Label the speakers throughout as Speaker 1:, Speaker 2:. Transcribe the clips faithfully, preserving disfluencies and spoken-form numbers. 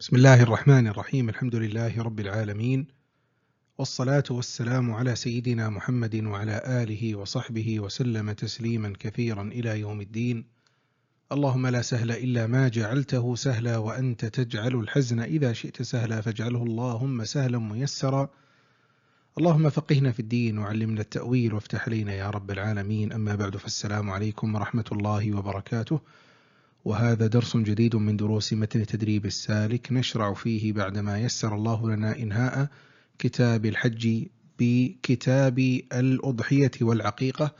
Speaker 1: بسم الله الرحمن الرحيم. الحمد لله رب العالمين، والصلاة والسلام على سيدنا محمد وعلى آله وصحبه وسلم تسليما كثيرا إلى يوم الدين. اللهم لا سهل إلا ما جعلته سهلا، وأنت تجعل الحزن إذا شئت سهلا، فاجعله اللهم سهلا ميسرا. اللهم فقهنا في الدين وعلمنا التأويل وافتح علينا يا رب العالمين. أما بعد، فالسلام عليكم ورحمة الله وبركاته. وهذا درس جديد من دروس متن تدريب السالك، نشرع فيه بعدما يسر الله لنا إنهاء كتاب الحج بكتاب الأضحية والعقيقة.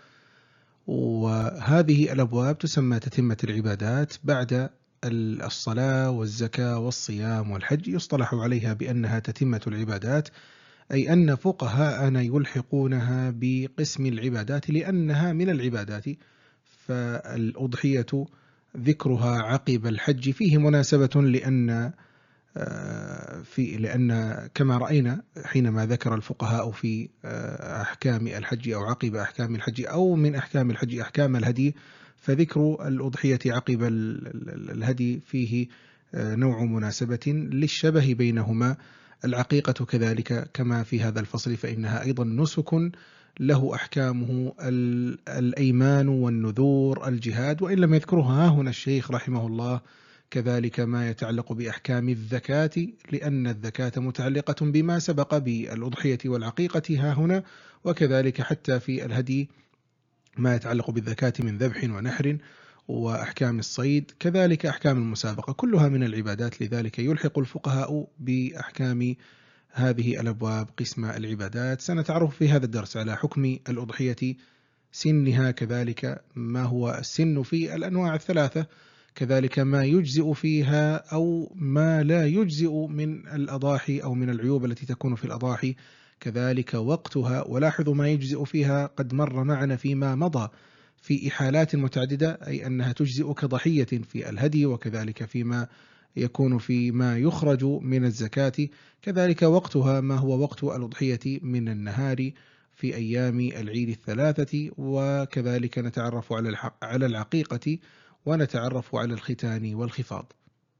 Speaker 1: وهذه الأبواب تسمى تتمة العبادات بعد الصلاة والزكاة والصيام والحج، يصطلح عليها بأنها تتمة العبادات، أي أن فقهاءنا يلحقونها بقسم العبادات لأنها من العبادات. فالأضحية ذكرها عقب الحج فيه مناسبة، لأن في لأن كما رأينا حينما ذكر الفقهاء في أحكام الحج أو عقب أحكام الحج أو من أحكام الحج أحكام الهدي، فذكر الأضحية عقب الهدي فيه نوع مناسبة للشبه بينهما. العقيقة كذلك كما في هذا الفصل، فإنها أيضا نسك له أحكامه الأيمان والنذور الجهاد، وإن لم يذكرها هنا الشيخ رحمه الله. كذلك ما يتعلق بأحكام الذكاة، لأن الذكاة متعلقة بما سبق بالأضحية والعقيقة ها هنا، وكذلك حتى في الهدي ما يتعلق بالذكاة من ذبح ونحر وأحكام الصيد، كذلك أحكام المسابقة، كلها من العبادات. لذلك يلحق الفقهاء بأحكام هذه الأبواب قسم العبادات. سنتعرف في هذا الدرس على حكم الأضحية، سنها، كذلك ما هو السن في الأنواع الثلاثة، كذلك ما يجزئ فيها أو ما لا يجزئ من الأضاحي أو من العيوب التي تكون في الأضاحي، كذلك وقتها. ولاحظوا ما يجزئ فيها قد مر معنا فيما مضى في إحالات متعددة، أي أنها تجزئ كضحية في الهدي، وكذلك فيما يكون فيما يخرج من الزكاة. كذلك وقتها ما هو وقت الأضحية من النهار في أيام العيد الثلاثة، وكذلك نتعرف على العقيقة ونتعرف على الختان والخفاض.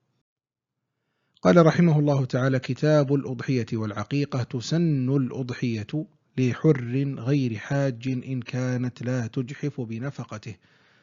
Speaker 1: قال رحمه الله تعالى: كتاب الأضحية والعقيقة. تسن الأضحية لحر غير حاج إن كانت لا تجحف بنفقته.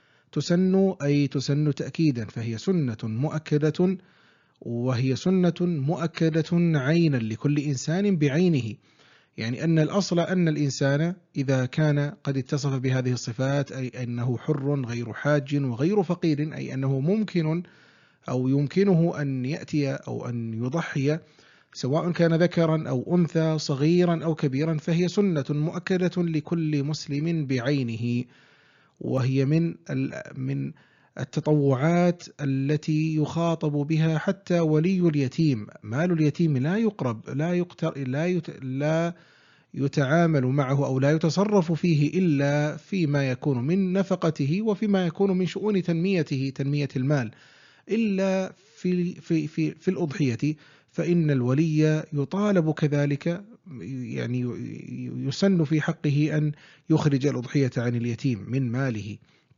Speaker 1: تسن أي تسن تأكيدا، فهي سنة مؤكدة، وهي سنة مؤكدة عينا لكل إنسان بعينه، يعني أن الأصل أن الإنسان إذا كان قد اتصف بهذه الصفات، أي أنه حر غير حاج وغير فقير، أي أنه ممكن أو يمكنه أن يأتي أو أن يضحي سواء كان ذكرا أو أنثى، صغيرا أو كبيرا، فهي سنة مؤكدة لكل مسلم بعينه. وهي من من التطوعات التي يخاطب بها حتى ولي اليتيم. مال اليتيم لا يقرب لا يقتر لا يت لا يتعامل معه أو لا يتصرف فيه إلا فيما يكون من نفقته وفيما يكون من شؤون تنميته تنمية المال، إلا في في في في الأضحية، فإن الولي يطالب كذلك، يعني يسن في حقه أن يخرج الأضحية عن اليتيم من ماله.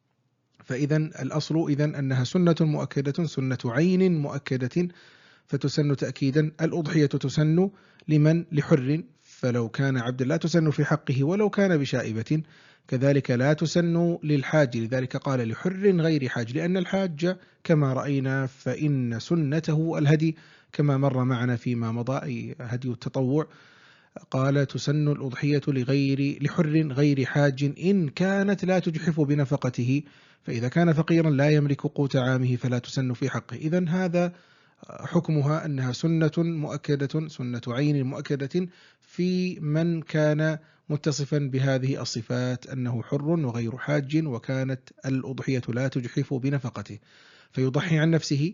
Speaker 1: فإذا الأصل إذن أنها سنة مؤكدة، سنة عين مؤكدة، فتسن تأكيدا. الأضحية تسن لمن؟ لحر، فلو كان عبد لا تسن في حقه ولو كان بشائبة. كذلك لا تسن للحاج، لذلك قال لحر غير حاج، لأن الحاج كما رأينا فإن سنته الهدي كما مر معنا فيما مضى، أي هدي التطوع. قال تسن الأضحية لغير لحر غير حاج إن كانت لا تجحف بنفقته، فإذا كان فقيرا لا يملك قوت عامه فلا تسن في حقه. إذن هذا حكمها أنها سنة مؤكدة، سنة عين مؤكدة في من كان متصفا بهذه الصفات، أنه حر وغير حاج وكانت الأضحية لا تجحف بنفقته، فيضحي عن نفسه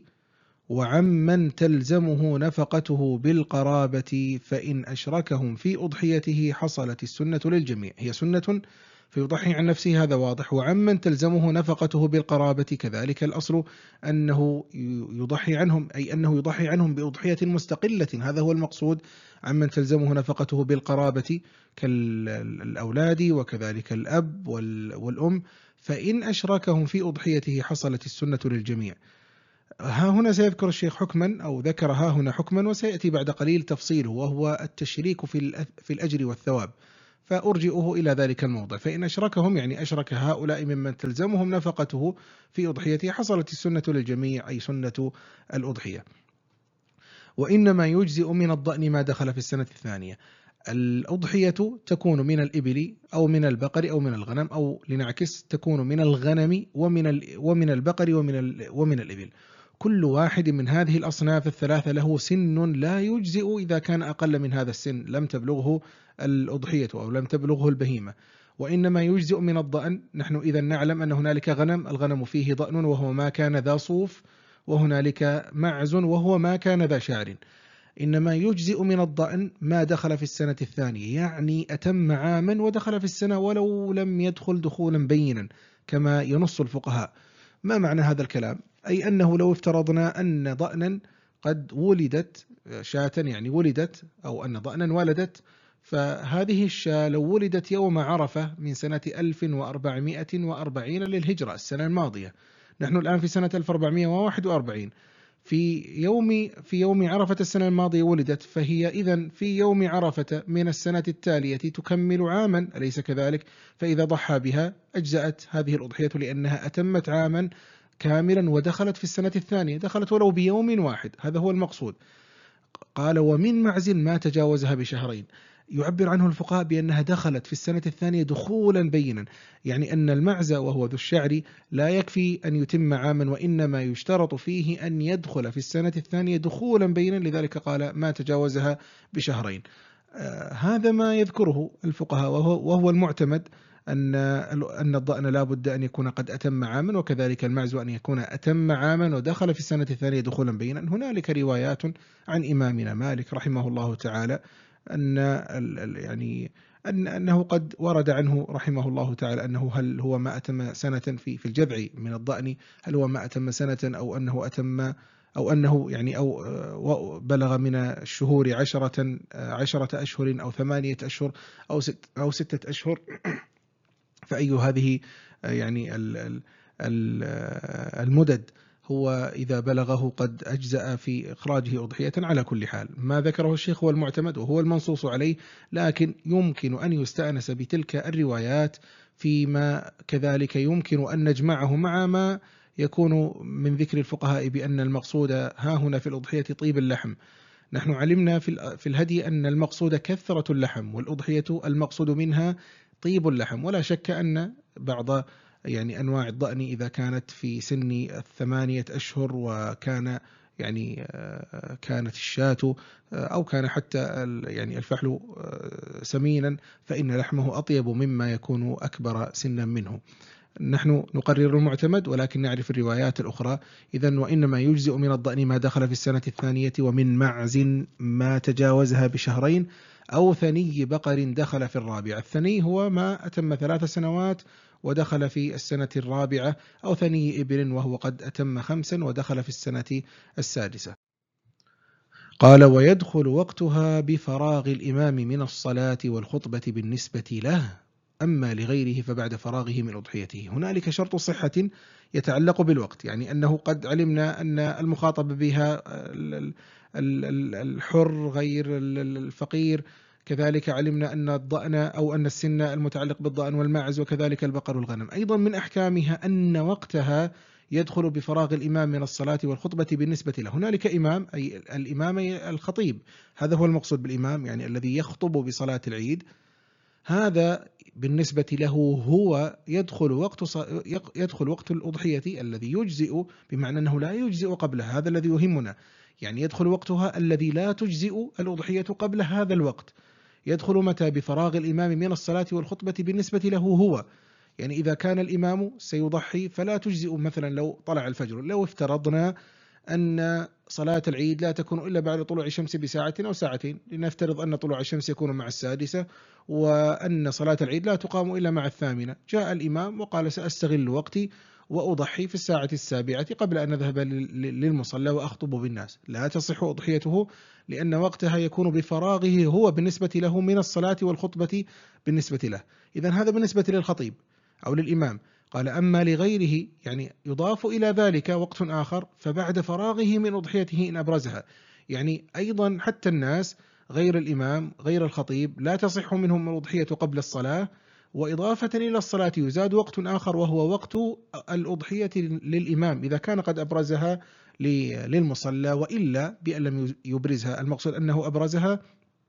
Speaker 1: وعمن تلزمه نفقته بالقرابة، فإن أشركهم في أضحيته حصلت السنة للجميع. هي سنة فيضحي عن نفسه، هذا واضح، وعمن تلزمه نفقته بالقرابة كذلك الأصل أنه يضحي عنهم، أي أنه يضحي عنهم بأضحية مستقلة، هذا هو المقصود. عمن تلزمه نفقته بالقرابة كالأولاد وكذلك الأب والأم، فإن أشركهم في أضحيته حصلت السنة للجميع. ها هنا سيذكر الشيخ حكما، أو ذكر ها هنا حكما، وسيأتي بعد قليل تفصيله، وهو التشريك في في الأجر والثواب، فأرجئه إلى ذلك الموضع. فإن أشركهم يعني أشرك هؤلاء ممن تلزمهم نفقته في أضحيته، حصلت السنة للجميع، أي سنة الأضحية. وإنما يجزئ من الضأن ما دخل في السنة الثانية. الأضحية تكون من الإبل أو من البقر أو من الغنم، أو لنعكس تكون من الغنم ومن ومن البقر ومن ومن الإبل. كل واحد من هذه الأصناف الثلاثة له سن لا يجزئ إذا كان أقل من هذا السن، لم تبلغه الأضحية أو لم تبلغه البهيمة. وإنما يجزئ من الضأن. نحن إذا نعلم أن هنالك غنم، الغنم فيه ضأن وهو ما كان ذا صوف، وهنالك معز وهو ما كان ذا شعر. إنما يجزئ من الضأن ما دخل في السنة الثانية، يعني أتم عاما ودخل في السنة ولو لم يدخل دخولا بينا كما ينص الفقهاء. ما معنى هذا الكلام؟ أي أنه لو افترضنا أن ضأنا قد ولدت شاة، يعني ولدت، أو أن ضأنا ولدت، فهذه الشاة لو ولدت يوم عرفة من سنة ألف وأربعمائة وأربعين للهجرة، السنة الماضية، نحن الآن في سنة ألف وأربعمائة وواحد وأربعين، في يوم في يوم عرفة السنة الماضية ولدت، فهي إذن في يوم عرفة من السنة التالية تكمل عاما، أليس كذلك؟ فإذا ضحى بها أجزأت هذه الأضحية، لأنها أتمت عاما كاملا ودخلت في السنة الثانية، دخلت ولو بيوم واحد، هذا هو المقصود. قال ومن معز ما تجاوزها بشهرين، يعبر عنه الفقهاء بأنها دخلت في السنة الثانية دخولا بينا، يعني أن المعز وهو ذو الشعر لا يكفي أن يتم عاما، وإنما يشترط فيه أن يدخل في السنة الثانية دخولا بينا، لذلك قال ما تجاوزها بشهرين. آه هذا ما يذكره الفقهاء، وهو, وهو المعتمد، أن أن الضأن لا بد أن يكون قد أتم عاما، وكذلك المعز أن يكون أتم عاما ودخل في السنة الثانية دخولا بينا. هنالك روايات عن إمامنا مالك رحمه الله تعالى أن يعني أن أنه قد ورد عنه رحمه الله تعالى أنه هل هو ما أتم سنة في في الجذع من الضأن، هل هو ما أتم سنة، أو أنه أتم أو أنه يعني أو بلغ من الشهور عشرة عشرة أشهر أو ثمانية أشهر أو ست أو ستة أشهر، فأي هذه يعني المدد هو إذا بلغه قد أجزأ في إخراجه أضحية. على كل حال ما ذكره الشيخ هو المعتمد وهو المنصوص عليه، لكن يمكن أن يستأنس بتلك الروايات فيما كذلك يمكن أن نجمعه مع ما يكون من ذكر الفقهاء بأن المقصود ها هنا في الأضحية طيب اللحم. نحن علمنا في الهدي أن المقصود كثرة اللحم، والأضحية المقصود منها طيب اللحم. ولا شك أن بعض يعني أنواع الضأن إذا كانت في سن الثمانية أشهر وكان يعني كانت الشاة أو كان حتى يعني الفحل سمينا، فإن لحمه أطيب مما يكون أكبر سنا منه. نحن نقرر المعتمد ولكن نعرف الروايات الأخرى. إذن وإنما يجزئ من الضأن ما دخل في السنة الثانية، ومن معز ما تجاوزها بشهرين، أو ثني بقر دخل في الرابعة. الثني هو ما أتم ثلاث سنوات ودخل في السنة الرابعة، أو ثني إبل وهو قد أتم خمسا ودخل في السنة السادسة. قال ويدخل وقتها بفراغ الإمام من الصلاة والخطبة بالنسبة له، أما لغيره فبعد فراغه من أضحيته. هنالك شرط صحة يتعلق بالوقت، يعني أنه قد علمنا أن المخاطب بها الحر غير الفقير، كذلك علمنا أن الضأن أو أن السن المتعلق بالضأن والماعز، وكذلك البقر والغنم. أيضا من أحكامها أن وقتها يدخل بفراغ الإمام من الصلاة والخطبة بالنسبة له. هنالك إمام، أي الإمام الخطيب، هذا هو المقصود بالإمام، يعني الذي يخطب بصلاة العيد، هذا بالنسبة له هو يدخل وقت يدخل وقت الأضحية الذي يجزئ، بمعنى أنه لا يجزئ قبله، هذا الذي يهمنا، يعني يدخل وقتها الذي لا تجزئ الأضحية قبل هذا الوقت. يدخل متى؟ بفراغ الإمام من الصلاة والخطبة بالنسبة له هو. يعني إذا كان الإمام سيضحي فلا تجزئ، مثلا لو طلع الفجر، لو افترضنا أن صلاة العيد لا تكون إلا بعد طلوع الشمس بساعة أو ساعتين، لنفترض أن طلوع الشمس يكون مع السادسة، وأن صلاة العيد لا تقام إلا مع الثامنة. جاء الإمام وقال سأستغل وقتي وأضحي في الساعة السابعة قبل أن أذهب للمصلى وأخطب بالناس، لا تصح أضحيته، لأن وقتها يكون بفراغه هو بالنسبة له من الصلاة والخطبة بالنسبة له. إذن هذا بالنسبة للخطيب أو للإمام. قال أما لغيره يعني يضاف إلى ذلك وقت آخر فبعد فراغه من أضحيته إن أبرزها. يعني أيضا حتى الناس غير الإمام غير الخطيب لا تصح منهم الأضحية قبل الصلاة، وإضافة إلى الصلاة يزاد وقت آخر وهو وقت الأضحية للإمام إذا كان قد أبرزها للمصلى، وإلا بأن لم يبرزها. المقصود أنه أبرزها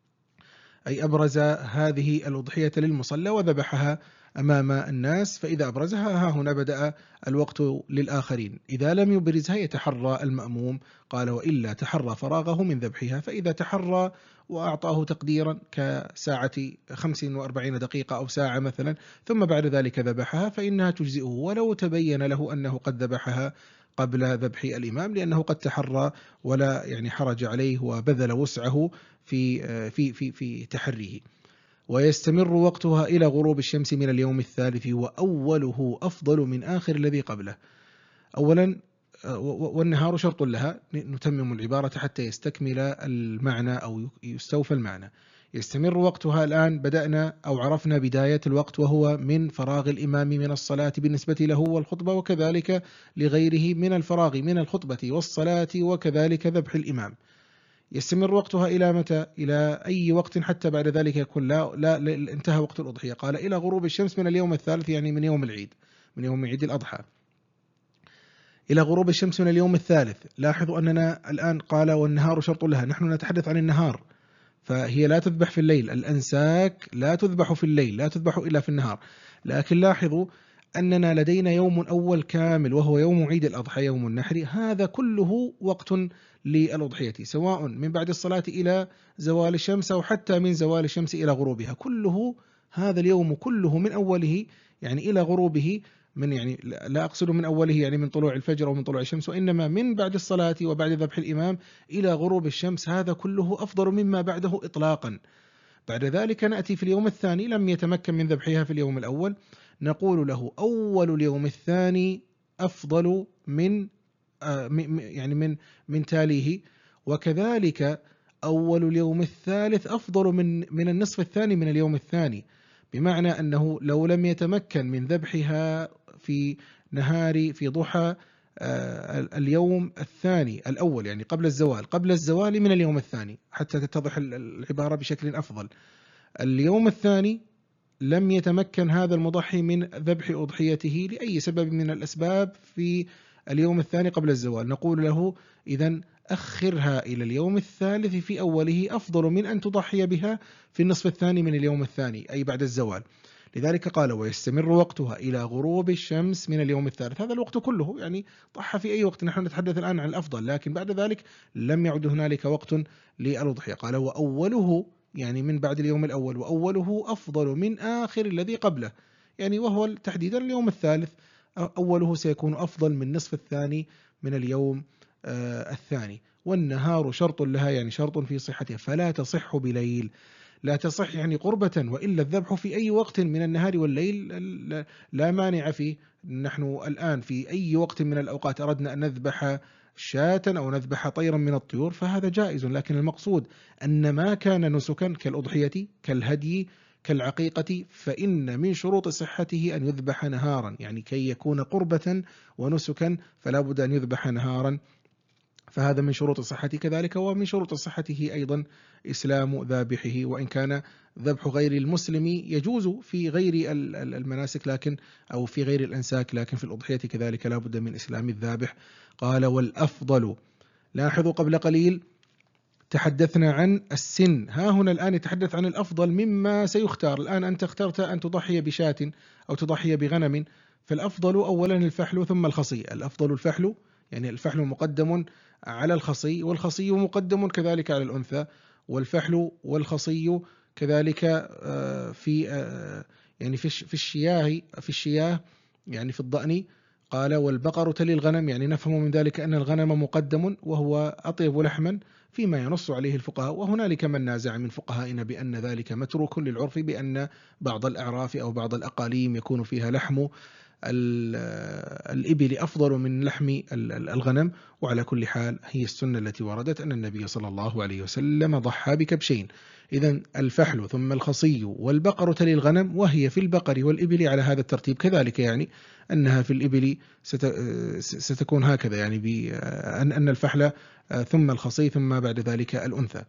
Speaker 1: أي أبرز هذه الأضحية للمصلى وذبحها أمام الناس، فإذا أبرزها ها هنا بدأ الوقت للآخرين. إذا لم يبرزها يتحرى المأموم، قال وإلا تحرى فراغه من ذبحها، فإذا تحرى وأعطاه تقديرا كساعة خمس وأربعين دقيقة أو ساعة مثلا ثم بعد ذلك ذبحها فإنها تجزئه ولو تبين له أنه قد ذبحها قبل ذبح الإمام، لأنه قد تحرى ولا يعني حرج عليه وبذل وسعه في في في في تحريه. ويستمر وقتها إلى غروب الشمس من اليوم الثالث، وأوله أفضل من آخر الذي قبله. أولا والنهار شرط لها، نتمم العبارة حتى يستكمل المعنى أو يستوفى المعنى. يستمر وقتها الآن بدأنا أو عرفنا بداية الوقت وهو من فراغ الإمام من الصلاة بالنسبة له والخطبة، وكذلك لغيره من الفراغ من الخطبة والصلاة وكذلك ذبح الإمام. يستمر وقتها إلى متى؟ إلى أي وقت حتى بعد ذلك يكون لا, لا, لا انتهى وقت الأضحية. قال إلى غروب الشمس من اليوم الثالث، يعني من يوم العيد، من يوم عيد الأضحى إلى غروب الشمس من اليوم الثالث. لاحظوا أننا الآن قال والنهار شرط لها، نحن نتحدث عن النهار، فهي لا تذبح في الليل، الأنساك لا تذبح في الليل، لا تذبح إلا في النهار. لكن لاحظوا أننا لدينا يوم أول كامل وهو يوم عيد الأضحى يوم النحر، هذا كله وقت للأضحية، سواء من بعد الصلاة إلى زوال الشمس أو حتى من زوال الشمس إلى غروبها، كله هذا اليوم كله من أوله يعني إلى غروبه، من يعني لا أقصد من أوله يعني من طلوع الفجر أو من طلوع الشمس، وإنما من بعد الصلاة وبعد ذبح الإمام إلى غروب الشمس، هذا كله أفضل مما بعده إطلاقا. بعد ذلك نأتي في اليوم الثاني لم يتمكن من ذبحها في اليوم الأول، نقول له أول اليوم الثاني أفضل من يعني من من تاليه، وكذلك أول اليوم الثالث أفضل من من النصف الثاني من اليوم الثاني، بمعنى أنه لو لم يتمكن من ذبحها في نهار في ضحى اليوم الثاني الأول يعني قبل الزوال قبل الزوال من اليوم الثاني حتى تتضح العبارة بشكل أفضل، اليوم الثاني لم يتمكن هذا المضحي من ذبح أضحيته لأي سبب من الأسباب في اليوم الثاني قبل الزوال، نقول له إذن أخرها إلى اليوم الثالث في أوله أفضل من أن تضحي بها في النصف الثاني من اليوم الثاني أي بعد الزوال. لذلك قال ويستمر وقتها إلى غروب الشمس من اليوم الثالث، هذا الوقت كله يعني ضحى في أي وقت، نحن نتحدث الآن عن الأفضل، لكن بعد ذلك لم يعد هنالك وقت للأضحية. قال وأوله يعني من بعد اليوم الأول، وأوله أفضل من آخر الذي قبله، يعني وهو تحديدا اليوم الثالث أوله سيكون أفضل من نصف الثاني من اليوم آه الثاني. والنهار شرط لها يعني شرط في صحتها، فلا تصح بليل، لا تصح يعني قربة، وإلا الذبح في أي وقت من النهار والليل لا مانع فيه. نحن الآن في أي وقت من الأوقات أردنا أن نذبح شاة أو نذبح طيرا من الطيور فهذا جائز، لكن المقصود أن ما كان نسكا كالأضحية كالهدي كالعقيقة فإن من شروط صحته أن يذبح نهارا، يعني كي يكون قربة ونسكا فلا بد أن يذبح نهارا، فهذا من شروط صحته. كذلك ومن شروط صحته أيضا إسلام ذابحه، وإن كان ذبح غير المسلم يجوز في غير المناسك لكن أو في غير الأنساك، لكن في الأضحية كذلك لا بد من إسلام الذابح. قال والأفضل، لاحظوا قبل قليل تحدثنا عن السن، ها هنا الآن يتحدث عن الأفضل مما سيختار. الآن أنت اخترت أن تضحي بشاة أو تضحي بغنم، فالأفضل أولا الفحل ثم الخصي، الأفضل الفحل يعني الفحل مقدم على الخصي، والخصي مقدم كذلك على الأنثى، والفحل والخصي كذلك في يعني في الشياه في الشياه يعني في الضأن. قال والبقر تلي الغنم، يعني نفهم من ذلك أن الغنم مقدم وهو أطيب لحما فيما ينص عليه الفقهاء، وهنالك من نازع من فقهائنا بأن ذلك متروك للعرف، بأن بعض الأعراف أو بعض الأقاليم يكون فيها لحم الإبل أفضل من لحم الغنم. وعلى كل حال هي السنة التي وردت أن النبي صلى الله عليه وسلم ضحى بكبشين، إذن الفحل ثم الخصي والبقر تلي الغنم، وهي في البقر والإبل على هذا الترتيب كذلك، يعني أنها في الإبل ستكون هكذا، يعني أن الفحل ثم الخصي ثم بعد ذلك الأنثى.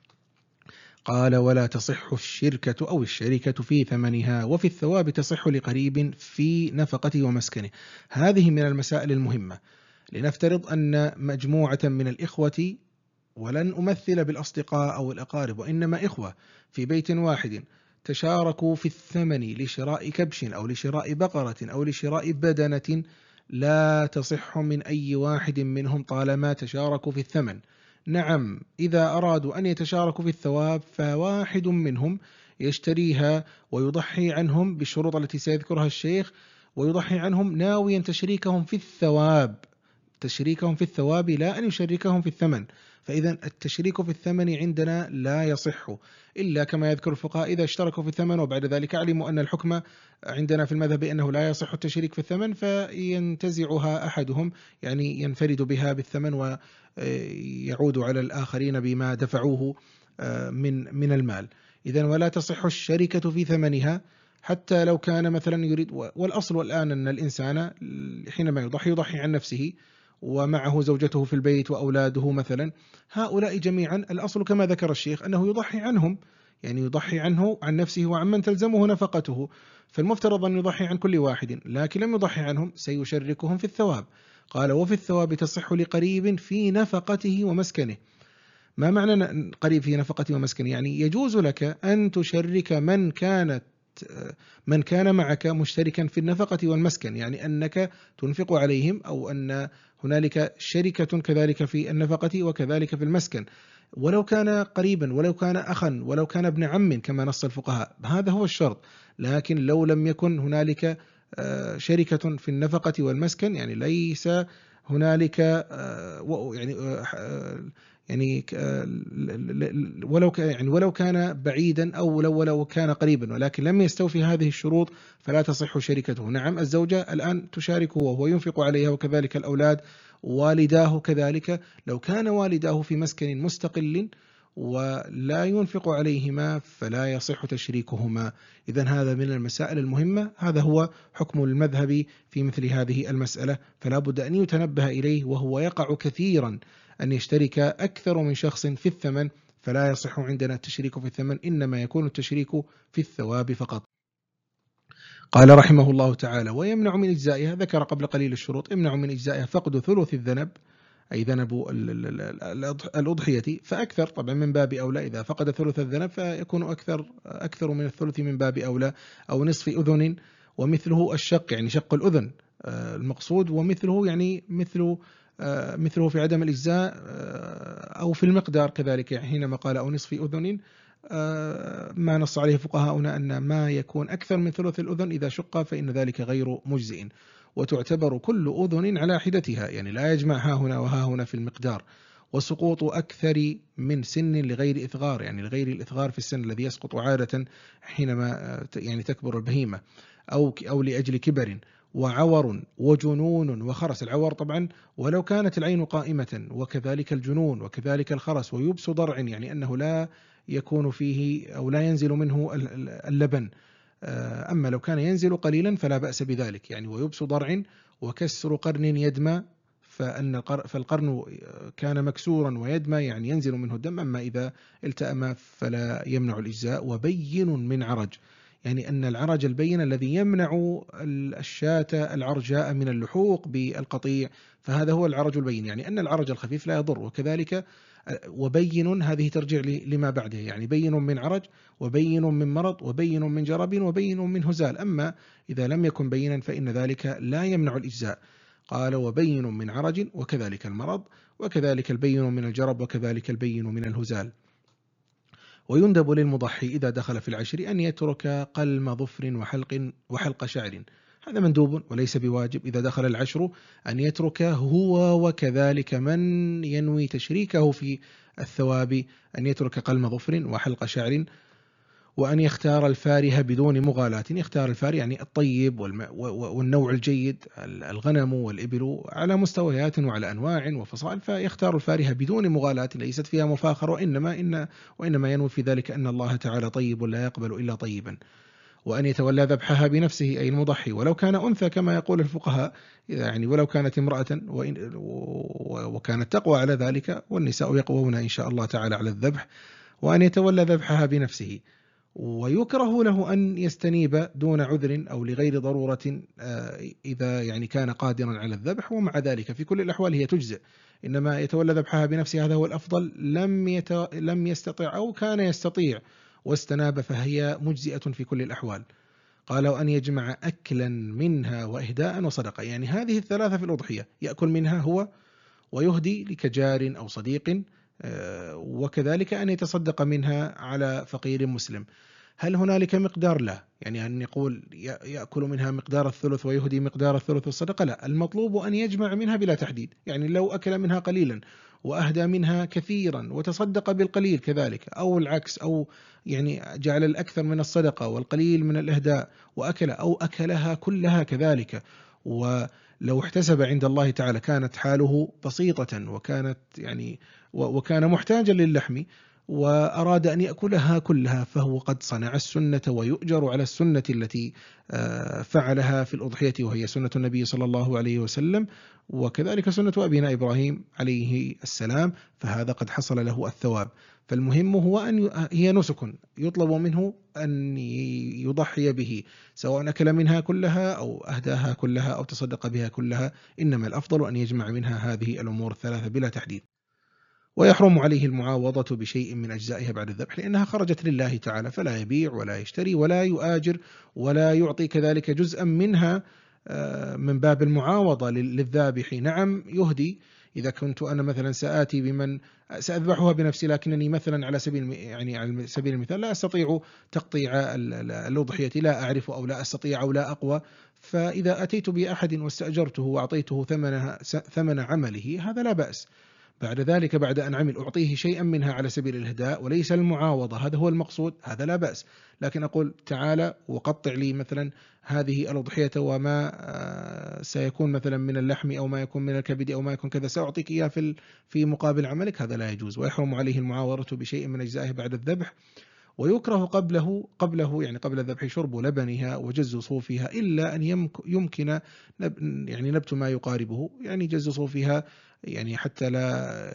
Speaker 1: قال: ولا تصح الشركة أو الشركة في ثمنها، وفي الثواب تصح لقريب في نفقته ومسكنه. هذه من المسائل المهمة. لنفترض أن مجموعة من الإخوة، ولن أمثل بالأصدقاء أو الأقارب وإنما إخوة في بيت واحد، تشاركوا في الثمن لشراء كبش أو لشراء بقرة أو لشراء بدنة، لا تصح من أي واحد منهم طالما تشاركوا في الثمن. نعم، إذا أرادوا أن يتشاركوا في الثواب فواحد منهم يشتريها ويضحي عنهم بالشروط التي سيذكرها الشيخ، ويضحي عنهم ناويا تشريكهم في الثواب، تشريكهم في الثواب لا أن يشركهم في الثمن. فإذا التشريك في الثمن عندنا لا يصح إلا كما يذكر الفقهاء إذا اشتركوا في الثمن وبعد ذلك علموا أن الحكم عندنا في المذهب أنه لا يصح التشريك في الثمن، فينتزعها أحدهم، يعني ينفرد بها بالثمن ويعود على الآخرين بما دفعوه من من المال. إذن ولا تصح الشركة في ثمنها حتى لو كان مثلا يريد، والأصل الآن أن الإنسان حينما يضحي يضحي عن نفسه ومعه زوجته في البيت وأولاده مثلا، هؤلاء جميعا الأصل كما ذكر الشيخ أنه يضحي عنهم، يعني يضحي عنه عن نفسه وعن من تلزمه نفقته، فالمفترض أن يضحي عن كل واحد، لكن لم يضحي عنهم سيشركهم في الثواب. قال: وفي الثواب تصح لقريب في نفقته ومسكنه. ما معنى قريب في نفقته ومسكنه؟ يعني يجوز لك أن تشرك من كانت من كان معك مشتركا في النفقة والمسكن، يعني أنك تنفق عليهم، أو أن هنالك شركة كذلك في النفقة وكذلك في المسكن، ولو كان قريبا ولو كان أخا ولو كان ابن عم كما نص الفقهاء، هذا هو الشرط. لكن لو لم يكن هنالك شركة في النفقة والمسكن، يعني ليس هنالك يعني يعني ولو يعني ولو كان بعيدا أو لو ولو كان قريبا ولكن لم يستوفي هذه الشروط فلا تصح شركته. نعم، الزوجة الآن تشاركه وهو ينفق عليها، وكذلك الأولاد، والداه كذلك، لو كان والداه في مسكن مستقل ولا ينفق عليهما فلا يصح تشريكهما. إذن هذا من المسائل المهمة، هذا هو حكم المذهب في مثل هذه المسألة، فلا بد أن يتنبه إليه، وهو يقع كثيرا أن يشترك أكثر من شخص في الثمن، فلا يصح عندنا التشريك في الثمن، إنما يكون التشريك في الثواب فقط. قال رحمه الله تعالى: ويمنع من إجزائها، ذكر قبل قليل الشروط، يمنع من إجزائها فقد ثلث الذنب، أي ذنب الأضحية، فأكثر طبعا من باب أولى، إذا فقد ثلث الذنب فيكون أكثر أكثر من الثلث من باب أولى، أو نصف أذن، ومثله الشق، يعني شق الأذن المقصود، ومثله يعني مثل مثله في عدم الإجزاء أو في المقدار كذلك، يعني حينما قال أو نصف أذن ما نص عليه فقهاؤنا أن ما يكون أكثر من ثلث الأذن إذا شق فإن ذلك غير مجزئ، وتعتبر كل أذن على حدتها، يعني لا يجمع ها هنا وها هنا في المقدار. وسقوط أكثر من سن لغير إثغار، يعني لغير الإثغار في السن الذي يسقط عادة حينما يعني تكبر البهيمة، أو أو لأجل كبر، وعور وجنون وخرس. العور طبعا ولو كانت العين قائمة، وكذلك الجنون وكذلك الخرس، ويبس ضرع، يعني أنه لا يكون فيه أو لا ينزل منه اللبن، أما لو كان ينزل قليلا فلا بأس بذلك، يعني ويبس ضرع وكسر قرن يدمى، فأن فالقرن كان مكسورا ويدمى يعني ينزل منه الدم، أما إذا التأم فلا يمنع الإجزاء. وبين من عرج، يعني أن العرج البين الذي يمنع الشاة العرجاء من اللحوق بالقطيع، فهذا هو العرج البين، يعني أن العرج الخفيف لا يضر. وكذلك وبين هذه ترجع لما بعده، يعني بين من عرج وبين من مرض وبين من جرب وبين من هزال، أما إذا لم يكن بينا فإن ذلك لا يمنع الإجزاء. قال: وبين من عرج وكذلك المرض وكذلك البين من الجرب وكذلك البين من الهزال. ويندب للمضحي إذا دخل في العشر أن يترك قلم ظفر وحلق وحلق شعر، هذا مندوب وليس بواجب. إذا دخل العشر أن يترك هو وكذلك من ينوي تشريكه في الثواب، أن يترك قلم ظفر وحلق شعر وأن يختار الفارهة بدون مغالاة. يختار الفار يعني الطيب والنوع الجيد، الغنم والإبل على مستويات وعلى أنواع وفصائل، فيختار الفارهة بدون مغالاة ليست فيها مفاخرة، وإنما إن وإنما ينوي في ذلك أن الله تعالى طيب لا يقبل إلا طيبا. وأن يتولى ذبحها بنفسه أي المضحي، ولو كان أنثى كما يقول الفقهاء، يعني ولو كانت امرأة وكانت تقوى على ذلك، والنساء يقوون إن شاء الله تعالى على الذبح. وأن يتولى ذبحها بنفسه. ويكره له أن يستنيب دون عذر أو لغير ضرورة إذا يعني كان قادرا على الذبح، ومع ذلك في كل الأحوال هي تجزئ، إنما يتولى ذبحها بنفسه هذا هو الأفضل. لم يت... لم يستطع أو كان يستطيع واستناب فهي مجزئة في كل الأحوال. قال وأن يجمع أكلا منها وإهداء وصدقة، يعني هذه الثلاثة في الأضحية، يأكل منها هو ويهدي لكجار أو صديق، وكذلك أن يتصدق منها على فقير مسلم. هل هنالك مقدار؟ لا، يعني أن يقول يأكل منها مقدار الثلث ويهدي مقدار الثلث الصدقة، لا، المطلوب أن يجمع منها بلا تحديد. يعني لو أكل منها قليلا وأهدى منها كثيرا وتصدق بالقليل كذلك، أو العكس، أو يعني جعل الأكثر من الصدقة والقليل من الإهداء وأكل، أو أكلها كلها كذلك، ولو احتسب عند الله تعالى كانت حاله بسيطة وكانت يعني وكان محتاجا للحم وأراد أن يأكلها كلها، فهو قد صنع السنة ويؤجر على السنة التي فعلها في الأضحية، وهي سنة النبي صلى الله عليه وسلم، وكذلك سنة أبينا إبراهيم عليه السلام، فهذا قد حصل له الثواب. فالمهم هو أن هي نسك يطلب منه أن يضحي به، سواء أكل منها كلها أو أهداها كلها أو تصدق بها كلها، إنما الأفضل أن يجمع منها هذه الأمور الثلاثة بلا تحديد. ويحرم عليه المعاوضة بشيء من أجزائها بعد الذبح، لأنها خرجت لله تعالى، فلا يبيع ولا يشتري ولا يؤاجر ولا يعطي كذلك جزءا منها من باب المعاوضة للذابح. نعم يهدي، إذا كنت أنا مثلا سآتي بمن سأذبحها بنفسي، لكنني مثلا على سبيل يعني على سبيل المثال لا أستطيع تقطيع الأضحية، لا أعرف أو لا أستطيع أو لا أقوى، فإذا أتيت بأحد واستأجرته وأعطيته ثمنها ثمن عمله هذا لا بأس. بعد ذلك بعد أن عمل أعطيه شيئا منها على سبيل الإهداء وليس المعاوضة، هذا هو المقصود، هذا لا بأس. لكن أقول تعالى وقطع لي مثلا هذه الأضحية وما سيكون مثلا من اللحم أو ما يكون من الكبد أو ما يكون كذا سأعطيك إياه في في مقابل عملك، هذا لا يجوز. ويحرم عليه المعاوضة بشيء من أجزائه بعد الذبح. ويكره قبله قبله يعني قبل الذبح شرب لبنها وجز صوفها، إلا أن يمكن نب يعني نبت ما يقاربه، يعني جز صوفها، يعني حتى لا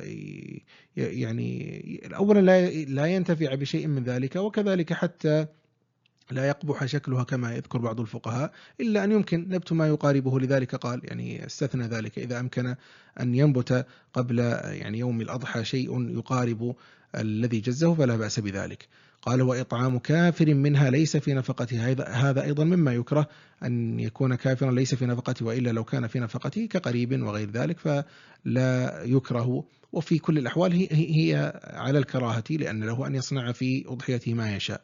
Speaker 1: يعني أولا لا لا ينتفع بشيء من ذلك، وكذلك حتى لا يقبح شكلها كما يذكر بعض الفقهاء، إلا أن يمكن نبت ما يقاربه، لذلك قال يعني استثنى ذلك إذا أمكن أن ينبت قبل يعني يوم الأضحى شيء يقارب الذي جزه فلا بأس بذلك. قال وإطعام كافر منها ليس في نفقته، هذا أيضا مما يكره، أن يكون كافرا ليس في نفقته، وإلا لو كان في نفقته كقريب وغير ذلك فلا يكره. وفي كل الأحوال هي على الكراهة، لأن له أن يصنع في أضحيته ما يشاء.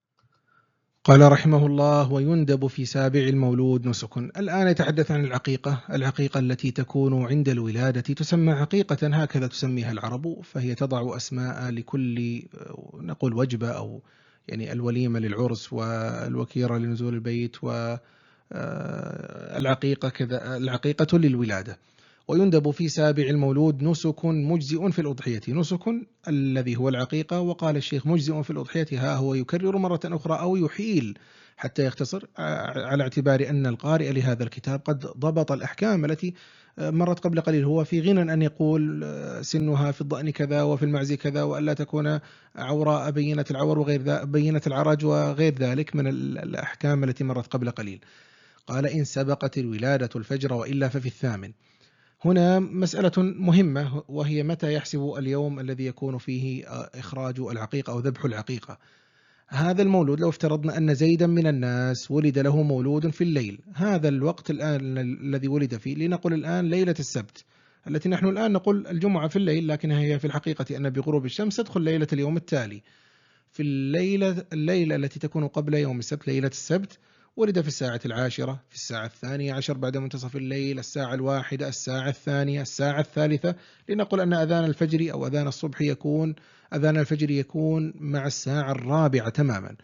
Speaker 1: قال رحمه الله ويندب في سابع المولود نسك. الآن يتحدث عن العقيقة. العقيقة التي تكون عند الولادة تسمى عقيقة، هكذا تسميها العرب، فهي تضع أسماء لكل نقول وجبة أو يعني الوليمة للعرس والوكيرة لنزول البيت، والعقيقة كذا العقيقة للولادة. ويندب في سابع المولود نسك مجزئ في الأضحية. نسك الذي هو العقيقة، وقال الشيخ مجزئ في الأضحية ها هو يكرر مرة أخرى أو يحيل حتى يختصر، على اعتبار أن القارئ لهذا الكتاب قد ضبط الأحكام التي مرت قبل قليل، هو في غنى أن يقول سنها في الضأن كذا وفي المعز كذا، وألا تكون عوراء بينة العور وغير ذلك بينة العرج وغير ذلك من الأحكام التي مرت قبل قليل. قال إن سبقت الولادة الفجر وإلا ففي الثامن. هنا مسألة مهمة، وهي متى يحسب اليوم الذي يكون فيه إخراج العقيقة أو ذبح العقيقة. هذا المولود لو افترضنا أن زيدا من الناس ولد له مولود في الليل، هذا الوقت الآن الذي ولد فيه، لنقل الآن ليلة السبت التي نحن الآن نقول الجمعة في الليل، لكنها هي في الحقيقة أن بغروب الشمس تدخل ليلة اليوم التالي. في الليلة الليلة التي تكون قبل يوم السبت ليلة السبت، ولد في الساعة العاشرة، في الساعة الثانية عشر بعد منتصف الليل، الساعة الواحدة، الساعة الثانية، الساعة الثالثة، لنقل أن أذان الفجر أو أذان الصبح يكون أذان الفجر يكون مع الساعة الرابعة تماما.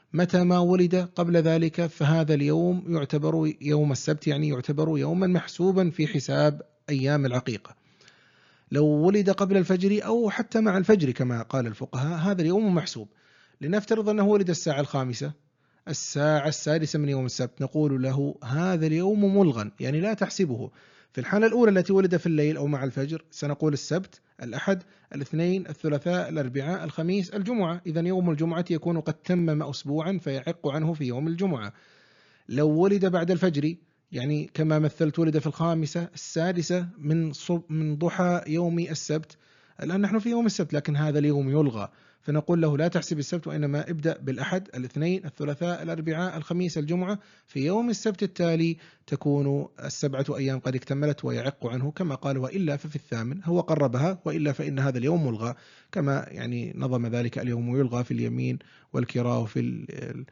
Speaker 1: متى ما ولد قبل ذلك فهذا اليوم يعتبر يوم السبت، يعني يعتبر يوما محسوبا في حساب أيام العقيقة. لو ولد قبل الفجر أو حتى مع الفجر كما قال الفقهاء هذا اليوم محسوب. لنفترض أنه ولد الساعة الخامسة، الساعة السادسة من يوم السبت، نقول له هذا اليوم ملغى، يعني لا تحسبه. في الحالة الأولى التي ولد في الليل أو مع الفجر سنقول السبت، الأحد، الاثنين، الثلاثاء، الأربعاء، الخميس، الجمعة، إذن يوم الجمعة يكون قد تمم أسبوعا فيعق عنه في يوم الجمعة. لو ولد بعد الفجر، يعني كما مثلت ولد في الخامسة السادسة من صب من ضحى يوم السبت، الآن نحن في يوم السبت لكن هذا اليوم يلغى، فنقول له لا تحسب السبت وإنما ابدأ بالأحد، الاثنين، الثلاثاء، الأربعاء، الخميس، الجمعة، في يوم السبت التالي تكون السبعة أيام قد اكتملت ويعق عنه كما قال، وإلا ففي الثامن هو قربها، وإلا فإن هذا اليوم ملغى، كما يعني نظم ذلك اليوم يلغى في اليمين والكراء وفي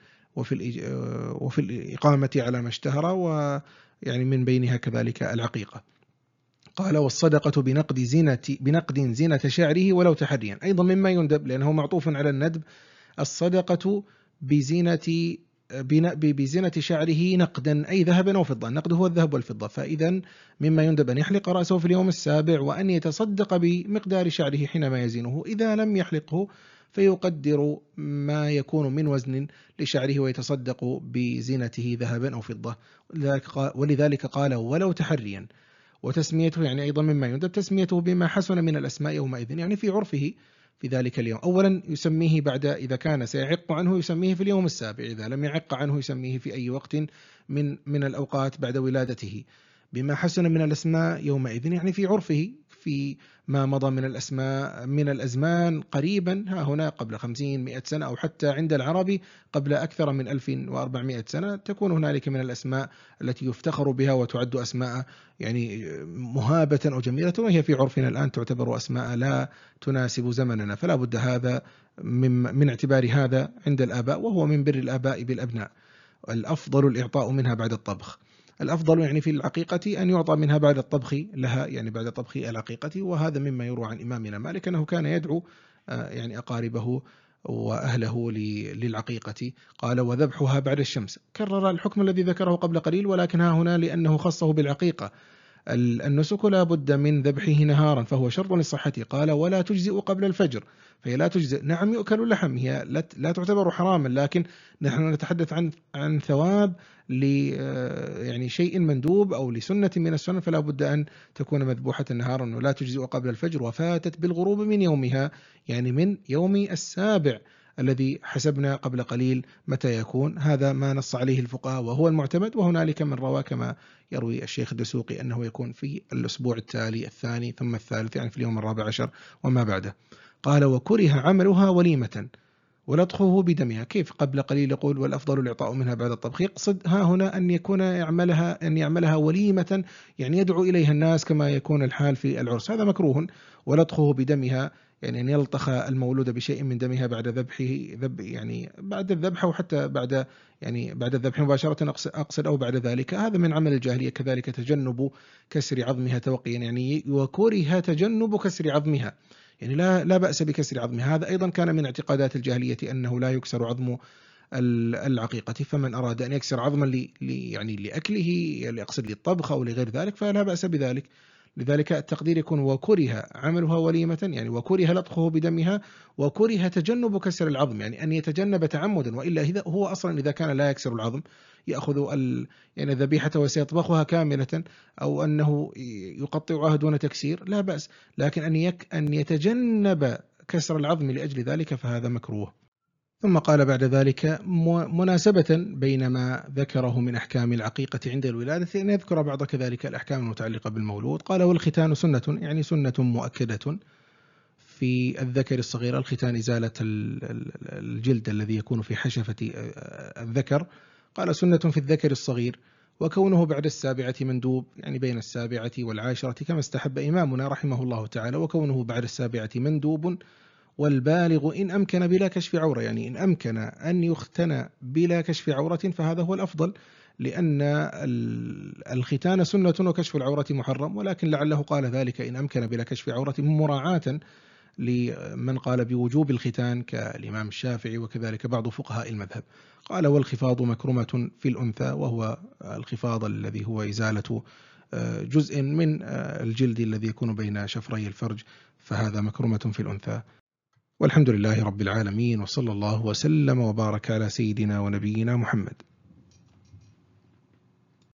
Speaker 1: وفي وفي الإقامة على ما اشتهر، ويعني من بينها كذلك العقيقة. قال والصدقة بنقد زينة بنقد زينة شعره ولو تحريا، أيضا مما يندب لأنه معطوف على الندب. الصدقة بزينة بزينة شعره نقدا أي ذهبا أو فضة، النقد هو الذهب والفضة، فإذا مما يندب أن يحلق رأسه في اليوم السابع وأن يتصدق بمقدار شعره حينما يزينه، إذا لم يحلقه فيقدر ما يكون من وزن لشعره ويتصدق بزينته ذهبا أو فضة. ولذلك قال ولو تحريا. وتسميته يعني أيضا مما يندب تسميته بما حسن من الأسماء يومئذ، يعني في عرفه في ذلك اليوم. أولا يسميه بعد إذا كان سيعق عنه يسميه في اليوم السابع، إذا لم يعق عنه يسميه في أي وقت من من الأوقات بعد ولادته بما حسن من الأسماء يومئذ، يعني في عرفه في ما مضى من الأسماء من الأزمان قريبا، ها هنا قبل خمسين مئة سنة أو حتى عند العرب قبل أكثر من ألف وأربعمائة سنة، تكون هنالك من الأسماء التي يفتخر بها وتعد أسماء يعني مهابة أو جميلة، وهي في عرفنا الآن تعتبر أسماء لا تناسب زمننا، فلا بد هذا من, من اعتبار هذا عند الآباء، وهو من بر الآباء بالأبناء. الأفضل الإعطاء منها بعد الطبخ، الأفضل يعني في العقيقة أن يعطى منها بعد الطبخ لها، يعني بعد طبخ العقيقة، وهذا مما يروى عن إمامنا مالك أنه كان يدعو يعني أقاربه وأهله للعقيقة. قال وذبحها بعد الشمس، كرر الحكم الذي ذكره قبل قليل، ولكن ها هنا لأنه خصه بالعقيقة. النسك لا بد من ذبحه نهارا فهو شرط للصحة، قال ولا تجزئ قبل الفجر، فهي لا تجزئ، نعم يؤكل اللحم، هي لا تعتبر حراما، لكن نحن نتحدث عن عن ثواب ل يعني شيء مندوب أو لسنة من السنن، فلا بد أن تكون مذبوحة نهارا، ولا تجزئ قبل الفجر وفاتت بالغروب من يومها، يعني من يوم السابع الذي حسبنا قبل قليل متى يكون. هذا ما نص عليه الفقهاء وهو المعتمد، وهنالك من روى كما يروي الشيخ الدسوقي أنه يكون في الأسبوع التالي الثاني ثم الثالث، يعني في اليوم الرابع عشر وما بعده. قال وكره عملها وليمة ولطخه بدمها، كيف قبل قليل يقول والأفضل الإعطاء منها بعد الطبخ، يقصد ها هنا أن يكون يعملها أن يعملها وليمة، يعني يدعو إليها الناس كما يكون الحال في العرس، هذا مكروه. ولطخه بدمها يعني أن يلطخ المولود بشيء من دمها بعد ذبحه، ذب يعني بعد الذبح أو حتى بعد يعني بعد الذبح مباشرة أقصد أو بعد ذلك، هذا من عمل الجاهلية. كذلك تجنب كسر عظمها توقيا، يعني وكره تجنب كسر عظمها، يعني لا لا بأس بكسر عظمها، هذا أيضا كان من اعتقادات الجاهلية أنه لا يكسر عظم العقيقة، فمن أراد أن يكسر عظما لي يعني لأكله، يعني أقصد للطبخ أو لغير ذلك، فلا بأس بذلك. لذلك التقدير يكون وكره عملها وليمة، يعني وكره لطخه بدمها، وكره تجنب كسر العظم، يعني أن يتجنب تعمدا، وإلا إذا هو أصلا إذا كان لا يكسر العظم يأخذ ال يعني ذبيحة وسيطبخها كاملة، أو أنه يقطعها دون تكسير لا بأس، لكن أن يك أن يتجنب كسر العظم لأجل ذلك فهذا مكروه. ثم قال بعد ذلك مناسبة بين ما ذكره من أحكام العقيقة عند الولادة أن يذكر بعض كذلك الأحكام المتعلقة بالمولود. قال والختان سنة، يعني سنة مؤكدة في الذكر الصغير، الختان إزالة الجلد الذي يكون في حشفة الذكر، قال سنة في الذكر الصغير، وكونه بعد السابعة مندوب، يعني بين السابعة والعاشرة كما استحب إمامنا رحمه الله تعالى، وكونه بعد السابعة مندوب. والبالغ إن أمكن بلا كشف عورة، يعني إن أمكن أن يختن بلا كشف عورة فهذا هو الأفضل، لأن الختان سنة وكشف العورة محرم، ولكن لعله قال ذلك إن أمكن بلا كشف عورة مراعاة لمن قال بوجوب الختان كالإمام الشافعي وكذلك بعض فقهاء المذهب. قال: والخفاض مكرمة في الأنثى، وهو الخفاض الذي هو إزالة جزء من الجلد الذي يكون بين شفري الفرج، فهذا مكرمة في الأنثى. والحمد لله رب العالمين، وصلى الله وسلم وبارك على سيدنا ونبينا محمد.